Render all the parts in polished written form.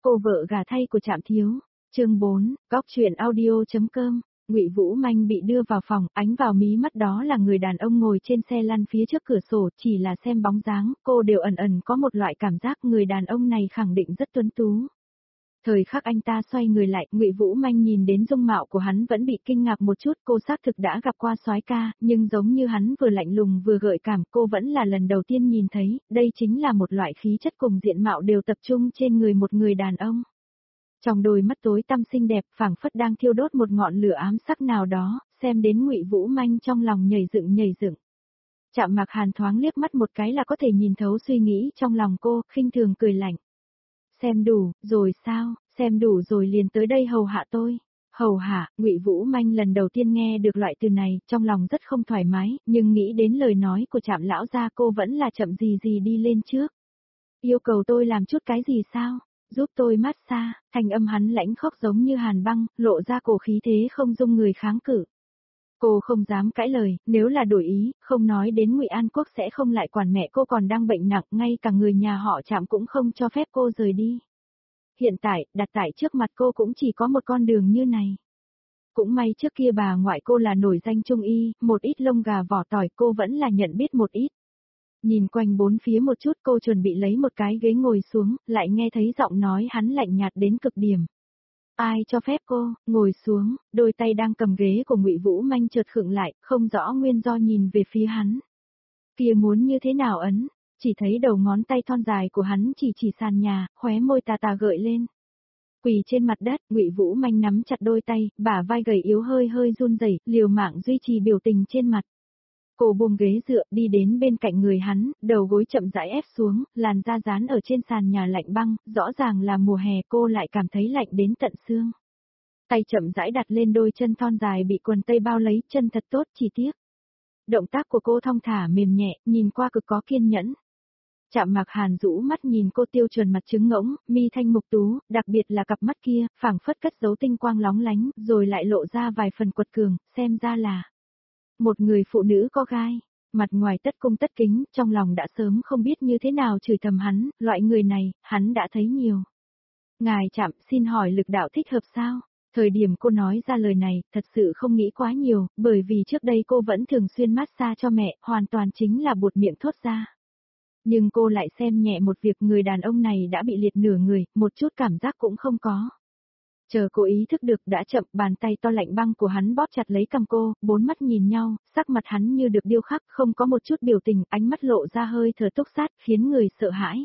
Cô vợ gả thay của Trạm Thiếu. Chương 4, góc truyện audio.com. Ngụy Vũ Manh bị đưa vào phòng, ánh vào mí mắt đó là người đàn ông ngồi trên xe lăn phía trước cửa sổ, chỉ là xem bóng dáng, cô đều ẩn ẩn có một loại cảm giác người đàn ông này khẳng định rất tuấn tú. Thời khắc anh ta xoay người lại, Ngụy Vũ Manh nhìn đến dung mạo của hắn vẫn bị kinh ngạc một chút, cô xác thực đã gặp qua soái ca, nhưng giống như hắn vừa lạnh lùng vừa gợi cảm, cô vẫn là lần đầu tiên nhìn thấy, đây chính là một loại khí chất cùng diện mạo đều tập trung trên người một người đàn ông. Trong đôi mắt tối tăm xinh đẹp, phảng phất đang thiêu đốt một ngọn lửa ám sắc nào đó, xem đến Ngụy Vũ Manh trong lòng nhảy dựng. Trạm Mạc Hàn thoáng liếc mắt một cái là có thể nhìn thấu suy nghĩ trong lòng cô, khinh thường cười lạnh. Xem đủ, rồi sao, xem đủ rồi liền tới đây hầu hạ tôi. Hầu hạ, Ngụy Vũ Manh lần đầu tiên nghe được loại từ này, trong lòng rất không thoải mái, nhưng nghĩ đến lời nói của Trạm lão gia cô vẫn là chậm gì đi lên trước. Yêu cầu tôi làm chút cái gì sao? Giúp tôi massage, thanh âm hắn lãnh khốc giống như hàn băng, lộ ra cổ khí thế không dung người kháng cự. Cô không dám cãi lời, nếu là đổi ý, không nói đến Ngụy An Quốc sẽ không lại quản mẹ cô còn đang bệnh nặng, ngay cả người nhà họ Trạm cũng không cho phép cô rời đi. Hiện tại, đặt tại trước mặt cô cũng chỉ có một con đường như này. Cũng may trước kia bà ngoại cô là nổi danh trung y, một ít lông gà vỏ tỏi cô vẫn là nhận biết một ít. Nhìn quanh bốn phía một chút cô chuẩn bị lấy một cái ghế ngồi xuống, lại nghe thấy giọng nói hắn lạnh nhạt đến cực điểm. Ai cho phép cô, ngồi xuống, đôi tay đang cầm ghế của Ngụy Vũ Manh chợt khựng lại, không rõ nguyên do nhìn về phía hắn. Kia muốn như thế nào ấn, chỉ thấy đầu ngón tay thon dài của hắn chỉ sàn nhà, khóe môi tà gợi lên. Quỳ trên mặt đất, Ngụy Vũ Manh nắm chặt đôi tay, bả vai gầy yếu hơi run rẩy, liều mạng duy trì biểu tình trên mặt. Cô buông ghế dựa đi đến bên cạnh người hắn, đầu gối chậm rãi ép xuống, làn da dán ở trên sàn nhà lạnh băng, rõ ràng là mùa hè cô lại cảm thấy lạnh đến tận xương. Tay chậm rãi đặt lên đôi chân thon dài bị quần tây bao lấy, chân thật tốt chi tiết. Động tác của cô thong thả mềm nhẹ, nhìn qua cực có kiên nhẫn. Trạm Mạc Hàn rũ mắt nhìn cô tiêu chuẩn mặt trứng ngỗng, mi thanh mục tú, đặc biệt là cặp mắt kia, phảng phất cất giấu tinh quang lóng lánh, rồi lại lộ ra vài phần quật cường, xem ra là một người phụ nữ có gai, mặt ngoài tất cung tất kính, trong lòng đã sớm không biết như thế nào chửi thầm hắn, loại người này, hắn đã thấy nhiều. Ngài Trạm, xin hỏi lực đạo thích hợp sao? Thời điểm cô nói ra lời này, thật sự không nghĩ quá nhiều, bởi vì trước đây cô vẫn thường xuyên massage cho mẹ, hoàn toàn chính là buột miệng thốt ra. Nhưng cô lại xem nhẹ một việc người đàn ông này đã bị liệt nửa người, một chút cảm giác cũng không có. Chờ cô ý thức được đã chậm, bàn tay to lạnh băng của hắn bóp chặt lấy cằm cô, bốn mắt nhìn nhau, sắc mặt hắn như được điêu khắc, không có một chút biểu tình, ánh mắt lộ ra hơi thở túc sát, khiến người sợ hãi.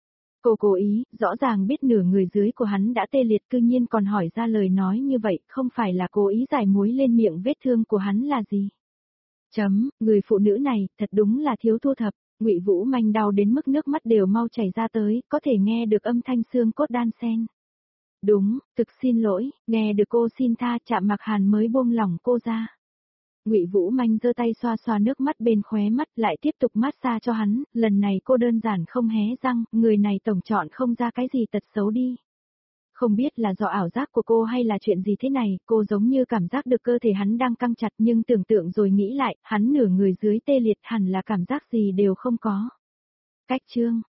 Cô cố ý, rõ ràng biết nửa người dưới của hắn đã tê liệt, cư nhiên còn hỏi ra lời nói như vậy, không phải là cố ý giải muối lên miệng vết thương của hắn là gì. Người phụ nữ này, thật đúng là thiếu thu thập. Ngụy Vũ Manh đau đến mức nước mắt đều mau chảy ra tới, có thể nghe được âm thanh xương cốt đan xen. Đúng, thực xin lỗi, nghe được cô xin tha, Trạm Mạc Hàn mới buông lỏng cô ra. Ngụy Vũ Manh giơ tay xoa nước mắt bên khóe mắt, lại tiếp tục massage cho hắn, lần này cô đơn giản không hé răng, người này tổng chọn không ra cái gì tật xấu đi. Không biết là do ảo giác của cô hay là chuyện gì thế này, cô giống như cảm giác được cơ thể hắn đang căng chặt, nhưng tưởng tượng rồi nghĩ lại, hắn nửa người dưới tê liệt hẳn là cảm giác gì đều không có. Cách chương,